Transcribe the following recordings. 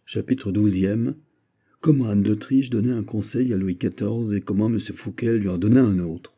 Chapitre 12e. Comment Anne d'Autriche donnait un conseil à Louis XIV et comment M. Fouquet lui en donna un autre.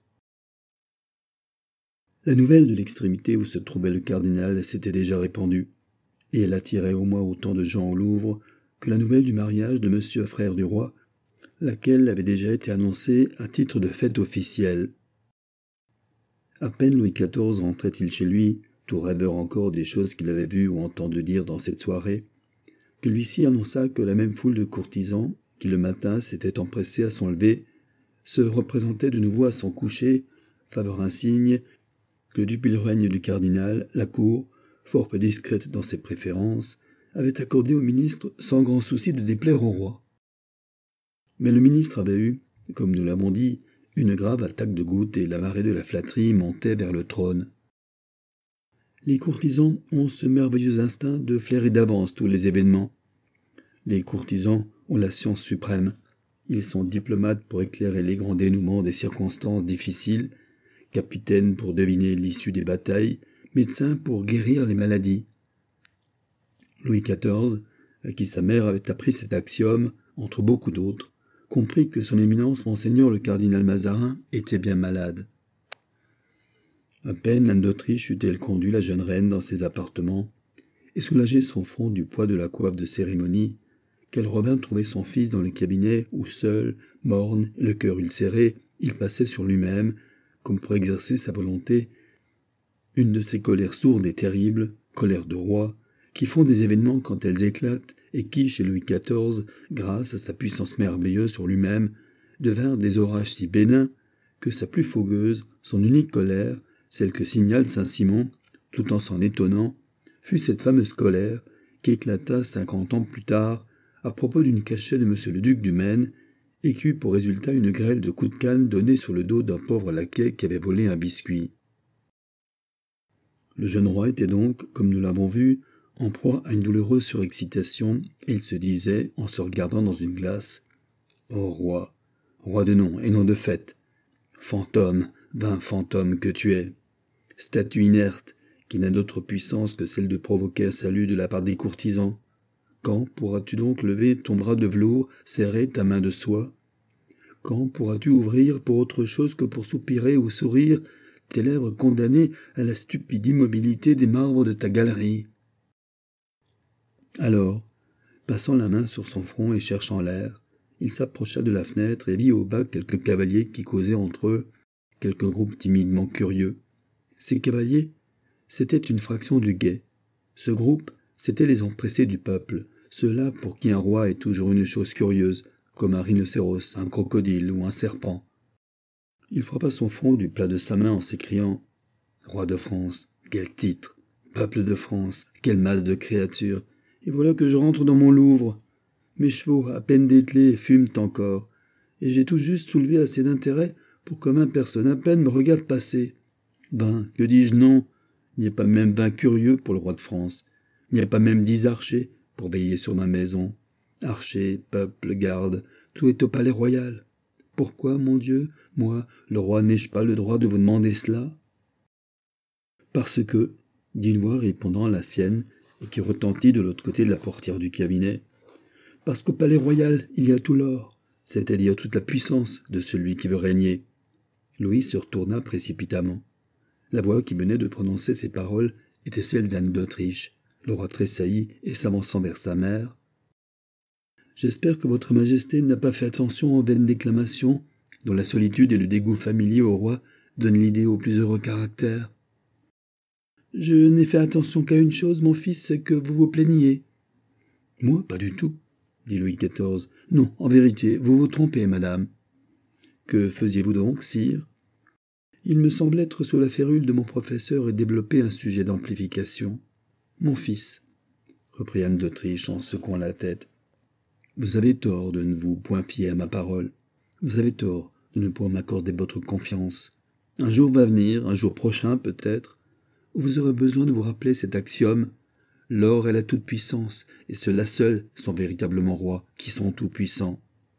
La nouvelle de l'extrémité où se trouvait le cardinal s'était déjà répandue, et elle attirait au moins autant de gens au Louvre que la nouvelle du mariage de M. frère du roi, laquelle avait déjà été annoncée à titre de fête officielle. À peine Louis XIV rentrait-il chez lui, tout rêveur encore des choses qu'il avait vues ou entendu dire dans cette soirée, que l'huissier annonça que la même foule de courtisans, qui le matin s'étaient empressés à son lever, se représentait de nouveau à son coucher, faveur insigne que depuis le règne du cardinal, la cour, fort peu discrète dans ses préférences, avait accordé au ministre sans grand souci de déplaire au roi. Mais le ministre avait eu, comme nous l'avons dit, une grave attaque de goutte et la marée de la flatterie montait vers le trône. Les courtisans ont ce merveilleux instinct de flairer d'avance tous les événements. Les courtisans ont la science suprême. Ils sont diplomates pour éclairer les grands dénouements des circonstances difficiles, capitaines pour deviner l'issue des batailles, médecins pour guérir les maladies. Louis XIV, à qui sa mère avait appris cet axiome, entre beaucoup d'autres, comprit que son éminence monseigneur le cardinal Mazarin était bien malade. À peine Anne d'Autriche eut-elle conduit la jeune reine dans ses appartements et soulagé son front du poids de la coiffe de cérémonie, qu'elle revint trouver son fils dans le cabinet où seul, morne et le cœur ulcéré, il passait sur lui-même, comme pour exercer sa volonté, une de ces colères sourdes et terribles, colères de roi, qui font des événements quand elles éclatent et qui, chez Louis XIV, grâce à sa puissance merveilleuse sur lui-même, devinrent des orages si bénins que sa plus fogueuse, son unique colère, celle que signale Saint-Simon, tout en s'en étonnant, fut cette fameuse colère qui éclata 50 ans plus tard à propos d'une cachette de M. le duc du Maine et qui eut pour résultat une grêle de coups de canne donnés sur le dos d'un pauvre laquais qui avait volé un biscuit. Le jeune roi était donc, comme nous l'avons vu, en proie à une douloureuse surexcitation, et il se disait, en se regardant dans une glace, « Ô roi, roi de nom et non de fait, fantôme, vain fantôme que tu es, statue inerte, qui n'a d'autre puissance que celle de provoquer un salut de la part des courtisans. Quand pourras-tu donc lever ton bras de velours, serrer ta main de soie? Quand pourras-tu ouvrir pour autre chose que pour soupirer ou sourire, tes lèvres condamnées à la stupide immobilité des marbres de ta galerie? » Alors, passant la main sur son front et cherchant l'air, il s'approcha de la fenêtre et vit au bas quelques cavaliers qui causaient entre eux, quelques groupes timidement curieux. Ces cavaliers, c'était une fraction du guet. Ce groupe, c'étaient les empressés du peuple, ceux-là pour qui un roi est toujours une chose curieuse, comme un rhinocéros, un crocodile ou un serpent. Il frappa son front du plat de sa main en s'écriant « Roi de France, quel titre! Peuple de France, quelle masse de créatures! Et voilà que je rentre dans mon Louvre. Mes chevaux, à peine dételés, fument encore, et j'ai tout juste soulevé assez d'intérêt pour que 20 personnes à peine me regardent passer. Ben, que dis-je non? Il n'y a pas même 20 curieux pour le roi de France. Il n'y a pas même 10 archers pour veiller sur ma maison. Archers, peuple, garde, tout est au palais royal. Pourquoi, mon Dieu, moi, le roi, n'ai-je pas le droit de vous demander cela? Parce que, dit une voix répondant à la sienne, et qui retentit de l'autre côté de la portière du cabinet, parce qu'au palais royal, il y a tout l'or, c'est-à-dire toute la puissance de celui qui veut régner. Louis se retourna précipitamment. La voix qui venait de prononcer ces paroles était celle d'Anne d'Autriche. Le roi tressaillit et s'avançant vers sa mère. « J'espère que votre majesté n'a pas fait attention aux vaines déclamations dont la solitude et le dégoût familier au roi donnent l'idée au plus heureux caractère. »« Je n'ai fait attention qu'à une chose, mon fils, c'est que vous vous plaigniez. »« Moi, pas du tout, » dit Louis XIV. « Non, en vérité, vous vous trompez, madame. »« Que faisiez-vous donc, sire ?» Il me semble être sous la férule de mon professeur et développer un sujet d'amplification. « Mon fils, » reprit Anne d'Autriche en secouant la tête, « vous avez tort de ne vous point fier à ma parole. Vous avez tort de ne point m'accorder votre confiance. Un jour va venir, un jour prochain peut-être, où vous aurez besoin de vous rappeler cet axiome. L'or est la toute-puissance, et ceux-là seuls sont véritablement rois, qui sont tout-puissants. »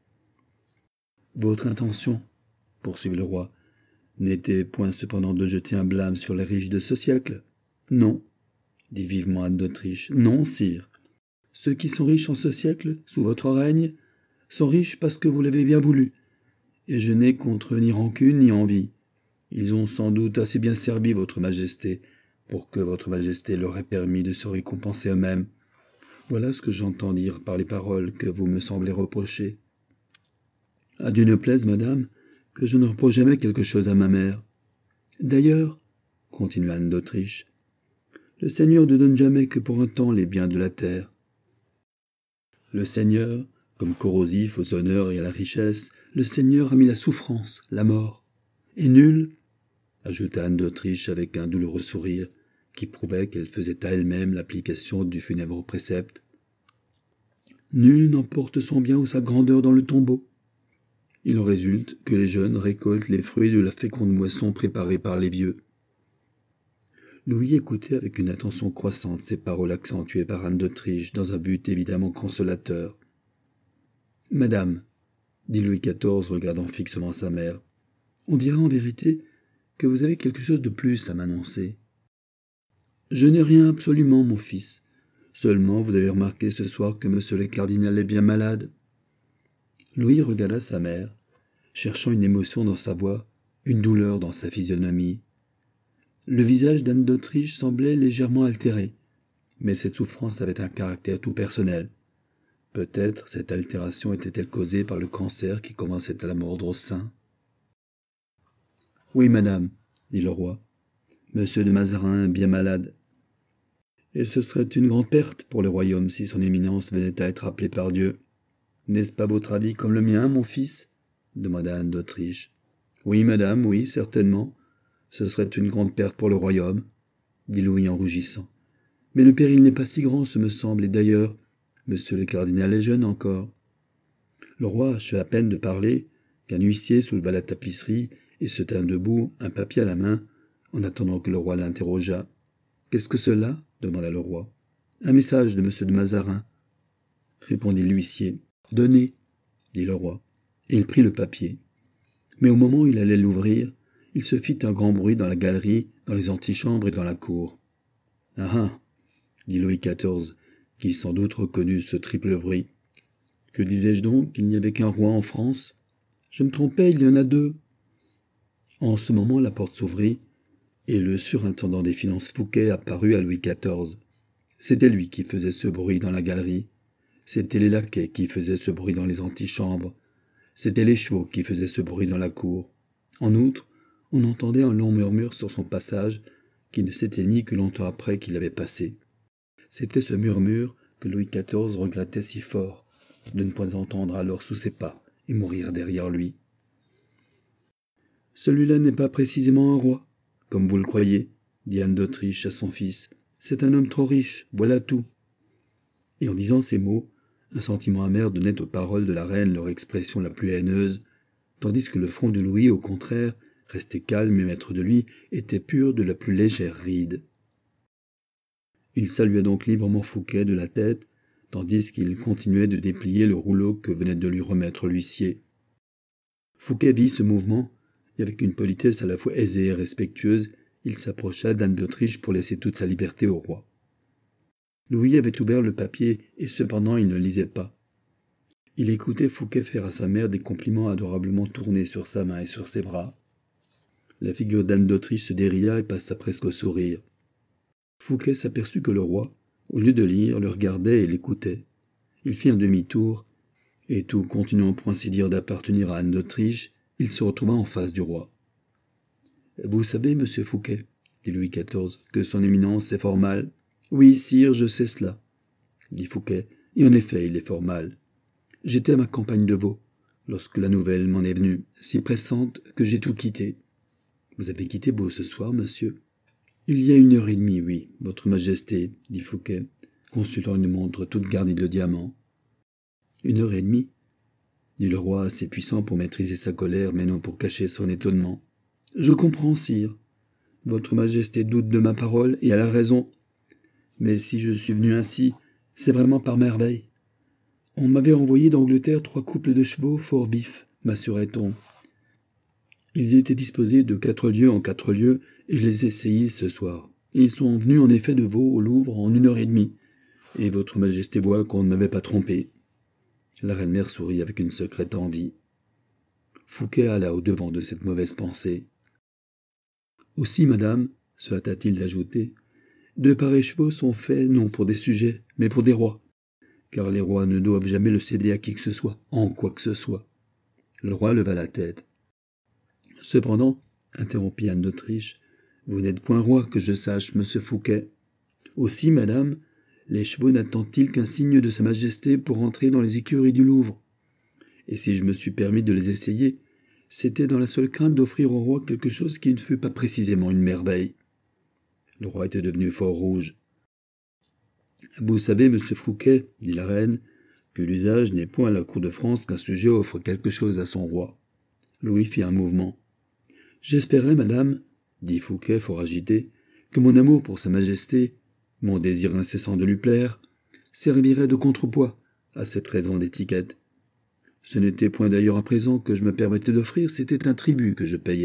Votre intention, poursuivit le roi, n'était point cependant de jeter un blâme sur les riches de ce siècle? Non, dit vivement Anne d'Autriche. Non, sire. Ceux qui sont riches en ce siècle, sous votre règne, sont riches parce que vous l'avez bien voulu. Et je n'ai contre eux ni rancune ni envie. Ils ont sans doute assez bien servi votre majesté pour que votre majesté leur ait permis de se récompenser eux-mêmes. Voilà ce que j'entends dire par les paroles que vous me semblez reprocher. À Dieu ne plaise, madame, que je ne reproche jamais quelque chose à ma mère. D'ailleurs, continua Anne d'Autriche, le Seigneur ne donne jamais que pour un temps les biens de la terre. Le Seigneur, comme corrosif aux honneurs et à la richesse, le Seigneur a mis la souffrance, la mort. Et nul, ajouta Anne d'Autriche avec un douloureux sourire, qui prouvait qu'elle faisait à elle-même l'application du funèbre précepte, nul n'emporte son bien ou sa grandeur dans le tombeau. Il en résulte que les jeunes récoltent les fruits de la féconde moisson préparée par les vieux. Louis écoutait avec une attention croissante ces paroles accentuées par Anne d'Autriche dans un but évidemment consolateur. « Madame, dit Louis XIV regardant fixement sa mère, on dirait en vérité que vous avez quelque chose de plus à m'annoncer. Je n'ai rien absolument, mon fils. Seulement, vous avez remarqué ce soir que monsieur le cardinal est bien malade. » Louis regarda sa mère, cherchant une émotion dans sa voix, une douleur dans sa physionomie. Le visage d'Anne d'Autriche semblait légèrement altéré, mais cette souffrance avait un caractère tout personnel. Peut-être cette altération était-elle causée par le cancer qui commençait à la mordre au sein. « Oui, madame, dit le roi, monsieur de Mazarin est bien malade. Et ce serait une grande perte pour le royaume si son éminence venait à être appelée par Dieu. N'est-ce pas votre avis comme le mien, mon fils ? Demanda Anne d'Autriche. Oui, madame, oui, certainement. Ce serait une grande perte pour le royaume, dit Louis en rougissant. Mais le péril n'est pas si grand, ce me semble, et d'ailleurs, monsieur le cardinal est jeune encore. Le roi achevait à peine de parler qu'un huissier souleva la tapisserie et se tint debout, un papier à la main, en attendant que le roi l'interrogeât. « Qu'est-ce que cela » demanda le roi. « Un message de monsieur de Mazarin, » répondit l'huissier. « Donnez, » dit le roi, et il prit le papier. Mais au moment où il allait l'ouvrir, il se fit un grand bruit dans la galerie, dans les antichambres et dans la cour. « Ah ah » dit Louis XIV, qui sans doute reconnut ce triple bruit. « Que disais-je donc qu'il n'y avait qu'un roi en France ? Je me trompais, il y en a deux. » En ce moment, la porte s'ouvrit, et le surintendant des finances Fouquet apparut à Louis XIV. C'était lui qui faisait ce bruit dans la galerie. C'étaient les laquais qui faisaient ce bruit dans les antichambres. C'étaient les chevaux qui faisaient ce bruit dans la cour. En outre, on entendait un long murmure sur son passage qui ne s'éteignit que longtemps après qu'il avait passé. C'était ce murmure que Louis XIV regrettait si fort de ne pas entendre alors sous ses pas et mourir derrière lui. « Celui-là n'est pas précisément un roi, comme vous le croyez, dit Anne d'Autriche à son fils. C'est un homme trop riche, voilà tout. » Et en disant ces mots, un sentiment amer donnait aux paroles de la reine leur expression la plus haineuse, tandis que le front de Louis, au contraire, resté calme et maître de lui, était pur de la plus légère ride. Il salua donc librement Fouquet de la tête, tandis qu'il continuait de déplier le rouleau que venait de lui remettre l'huissier. Fouquet vit ce mouvement, et avec une politesse à la fois aisée et respectueuse, il s'approcha d'Anne d'Autriche pour laisser toute sa liberté au roi. Louis avait ouvert le papier, et cependant il ne lisait pas. Il écoutait Fouquet faire à sa mère des compliments adorablement tournés sur sa main et sur ses bras. La figure d'Anne d'Autriche se dérida et passa presque au sourire. Fouquet s'aperçut que le roi, au lieu de lire, le regardait et l'écoutait. Il fit un demi-tour, et tout continuant pour ainsi dire d'appartenir à Anne d'Autriche, il se retrouva en face du roi. « Vous savez, monsieur Fouquet, dit Louis XIV, que son éminence est fort mal. »« Oui, sire, je sais cela, dit Fouquet, et en effet, il est fort mal. J'étais à ma campagne de veau, lorsque la nouvelle m'en est venue, si pressante que j'ai tout quitté. »« Vous avez quitté Beau ce soir, monsieur ?»« Il y a 1h30, oui, votre majesté, dit Fouquet, consultant une montre toute garnie de diamants. 1h30, dit le roi, assez puissant pour maîtriser sa colère, mais non pour cacher son étonnement. Je comprends, sire. Votre majesté doute de ma parole, et elle a raison. Mais si je suis venu ainsi, c'est vraiment par merveille. On m'avait envoyé d'Angleterre 3 couples de chevaux fort vifs, m'assurait-on. Ils étaient disposés de 4 lieues en 4 lieues, et je les ai essayés ce soir. Ils sont venus en effet de veau au Louvre en 1h30. Et votre majesté voit qu'on ne m'avait pas trompé. La reine-mère sourit avec une secrète envie. Fouquet alla au-devant de cette mauvaise pensée. Aussi, madame, se hâta-t-il d'ajouter, de pareils chevaux sont faits non pour des sujets, mais pour des rois, car les rois ne doivent jamais le céder à qui que ce soit, en quoi que ce soit. Le roi leva la tête. Cependant, interrompit Anne d'Autriche, vous n'êtes point roi, que je sache, monsieur Fouquet. Aussi, madame, les chevaux n'attendent-ils qu'un signe de sa majesté pour entrer dans les écuries du Louvre. Et si je me suis permis de les essayer, c'était dans la seule crainte d'offrir au roi quelque chose qui ne fût pas précisément une merveille. Le roi était devenu fort rouge. « Vous savez, monsieur Fouquet, dit la reine, que l'usage n'est point à la cour de France qu'un sujet offre quelque chose à son roi. » Louis fit un mouvement. « J'espérais, madame, dit Fouquet fort agité, que mon amour pour sa majesté, mon désir incessant de lui plaire, servirait de contrepoids à cette raison d'étiquette. Ce n'était point d'ailleurs à présent que je me permettais d'offrir, c'était un tribut que je payais. »«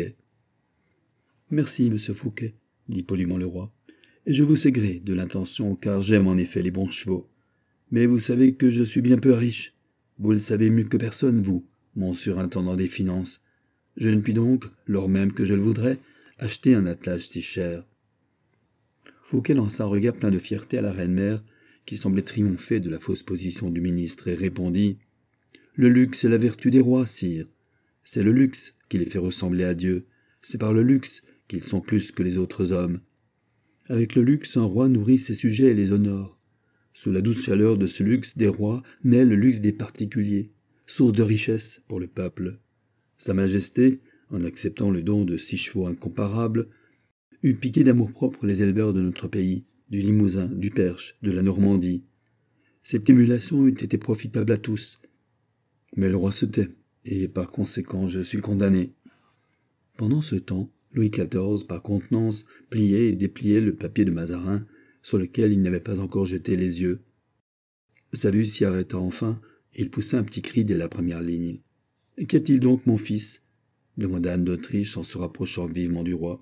Merci, monsieur Fouquet, dit poliment le roi, et je vous sais gré de l'intention, car j'aime en effet les bons chevaux. Mais vous savez que je suis bien peu riche. Vous le savez mieux que personne, vous, mon surintendant des finances. Je ne puis donc, lors même que je le voudrais, acheter un attelage si cher. » Fouquet lança un regard plein de fierté à la reine-mère, qui semblait triompher de la fausse position du ministre, et répondit « Le luxe est la vertu des rois, sire. C'est le luxe qui les fait ressembler à Dieu. C'est par le luxe qu'ils sont plus que les autres hommes. Avec le luxe, un roi nourrit ses sujets et les honore. Sous la douce chaleur de ce luxe des rois naît le luxe des particuliers, source de richesse pour le peuple. Sa Majesté, en acceptant le don de 6 chevaux incomparables, eût piqué d'amour-propre les éleveurs de notre pays, du Limousin, du Perche, de la Normandie. Cette émulation eût été profitable à tous. Mais le roi se tait, et par conséquent je suis condamné. » Pendant ce temps, Louis XIV, par contenance, pliait et dépliait le papier de Mazarin, sur lequel il n'avait pas encore jeté les yeux. Sa vue s'y arrêta enfin, et il poussa un petit cri dès la première ligne. « Qu'y a-t-il donc, mon fils » demanda Anne d'Autriche en se rapprochant vivement du roi.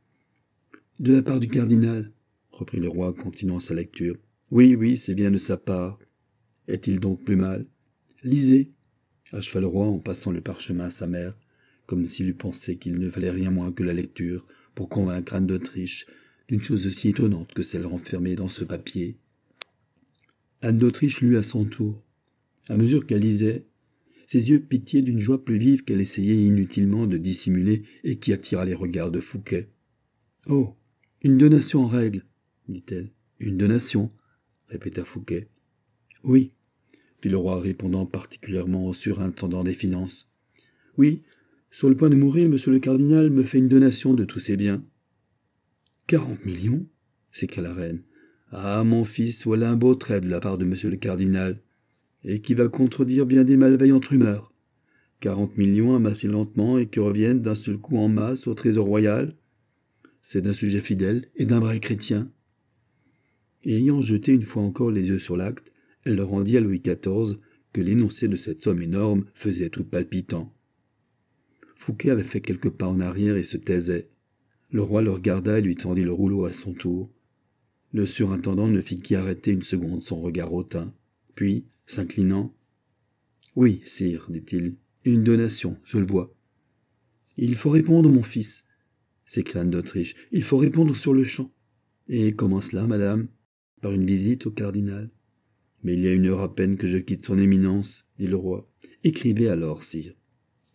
« De la part du cardinal, » reprit le roi, continuant sa lecture. « Oui, oui, c'est bien de sa part. Est-il donc plus mal ? Lisez » acheva le roi en passant le parchemin à sa mère, comme s'il eût pensé qu'il ne fallait rien moins que la lecture pour convaincre Anne d'Autriche d'une chose aussi étonnante que celle renfermée dans ce papier. Anne d'Autriche lut à son tour. À mesure qu'elle lisait, ses yeux pitiaient d'une joie plus vive qu'elle essayait inutilement de dissimuler et qui attira les regards de Fouquet. « Oh, une donation en règle, dit-elle. « Une donation, répéta Fouquet. « Oui, fit le roi, répondant particulièrement au surintendant des finances. « Oui, sur le point de mourir, monsieur le cardinal me fait une donation de tous ses biens. »« 40 millions » s'écria la reine. « Ah, mon fils, voilà un beau trait de la part de monsieur le cardinal, et qui va contredire bien des malveillantes rumeurs. 40 millions amassés lentement et qui reviennent d'un seul coup en masse au trésor royal. C'est d'un sujet fidèle et d'un vrai chrétien. » Et ayant jeté une fois encore les yeux sur l'acte, elle le rendit à Louis XIV que l'énoncé de cette somme énorme faisait tout palpitant. Fouquet avait fait quelques pas en arrière et se taisait. Le roi le regarda et lui tendit le rouleau à son tour. Le surintendant ne fit qu'y arrêter une seconde son regard hautain. Puis, s'inclinant, « Oui, sire, dit-il, une donation, je le vois. »« Il faut répondre, mon fils, » s'écria Anne d'Autriche. « Il faut répondre sur le champ. »« Et comment cela, madame ? Par une visite au cardinal. »« Mais il y a 1 heure à peine que je quitte son éminence, dit le roi. »« Écrivez alors, sire. »« Écrire »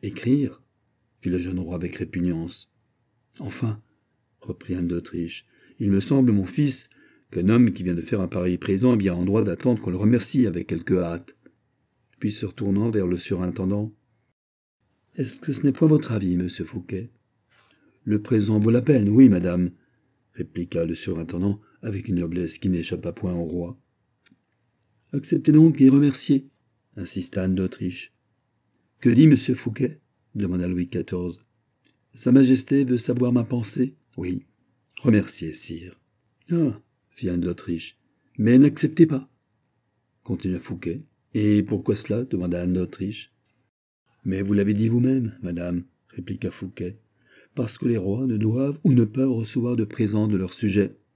fit le jeune roi avec répugnance. « Enfin, reprit Anne d'Autriche, il me semble, mon fils, qu'un homme qui vient de faire un pareil présent est bien en droit d'attendre qu'on le remercie avec quelque hâte. » Puis se retournant vers le surintendant, « Est-ce que ce n'est point votre avis, monsieur Fouquet ?»« Le présent vaut la peine, oui, madame, » répliqua le surintendant avec une noblesse qui n'échappa point au roi. « Acceptez donc et remerciez, » insista Anne d'Autriche. « Que dit monsieur Fouquet ?» demanda Louis XIV. « Sa Majesté veut savoir ma pensée ?»« Oui. »« Remerciez, sire. »« Ah, fit Anne d'Autriche. « Mais n'acceptez pas, » continua Fouquet. « Et pourquoi cela » demanda Anne d'Autriche. « Mais vous l'avez dit vous-même, madame, » répliqua Fouquet, « parce que les rois ne doivent ou ne peuvent recevoir de présents de leurs sujets. »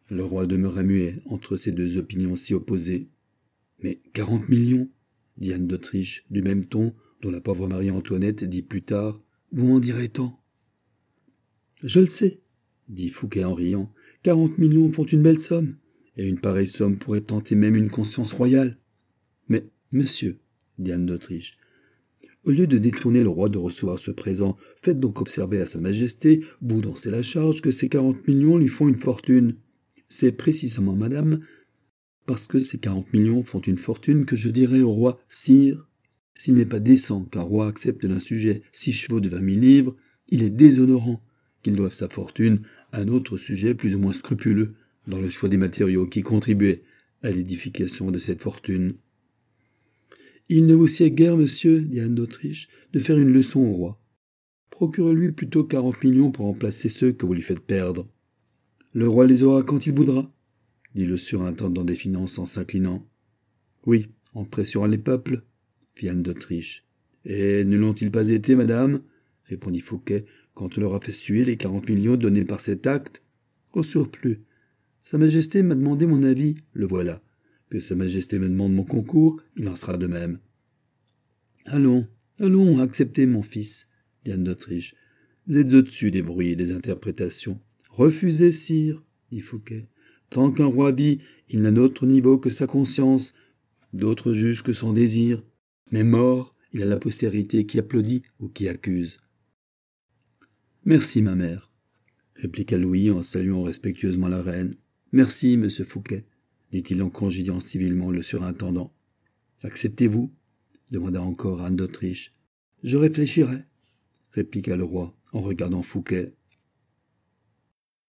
Le roi demeura muet entre ces deux opinions si opposées. « Mais 40 millions !» dit Anne d'Autriche, du même ton dont la pauvre Marie-Antoinette dit plus tard « Vous m'en direz tant !»« Je le sais, » dit Fouquet en riant. « 40 millions font une belle somme, et une pareille somme pourrait tenter même une conscience royale. »« Mais, monsieur, » dit Anne d'Autriche, au lieu de détourner le roi de recevoir ce présent, faites donc observer à sa majesté, vous dont c'est la charge, que ces 40 millions lui font une fortune. C'est précisément, madame, parce que ces 40 millions font une fortune que je dirai au roi, sire, s'il n'est pas décent qu'un roi accepte d'un sujet 6 chevaux de 20 000 livres, il est déshonorant qu'il doive sa fortune à un autre sujet plus ou moins scrupuleux dans le choix des matériaux qui contribuaient à l'édification de cette fortune. « Il ne vous sied guère, monsieur, dit Anne d'Autriche, de faire une leçon au roi. Procurez-lui plutôt 40 millions pour remplacer ceux que vous lui faites perdre. Le roi les aura quand il voudra, dit le surintendant des finances en s'inclinant. Oui, en pressurant les peuples, fit Anne d'Autriche. Et ne l'ont-ils pas été, madame, répondit Fouquet, quand on leur a fait suer les 40 millions donnés par cet acte. Au surplus, Sa Majesté m'a demandé mon avis, le voilà. Que Sa Majesté me demande mon concours, il en sera de même. Allons, acceptez, mon fils, dit Anne d'Autriche. Vous êtes au-dessus des bruits et des interprétations. Refusez, sire, dit Fouquet. Tant qu'un roi vit, il n'a d'autre niveau que sa conscience, d'autre juge que son désir. Mais mort, il a la postérité qui applaudit ou qui accuse. Merci, ma mère, répliqua Louis en saluant respectueusement la reine. Merci, monsieur Fouquet, dit-il en congédiant civilement le surintendant. Acceptez-vous demanda encore Anne d'Autriche. Je réfléchirai, répliqua le roi en regardant Fouquet.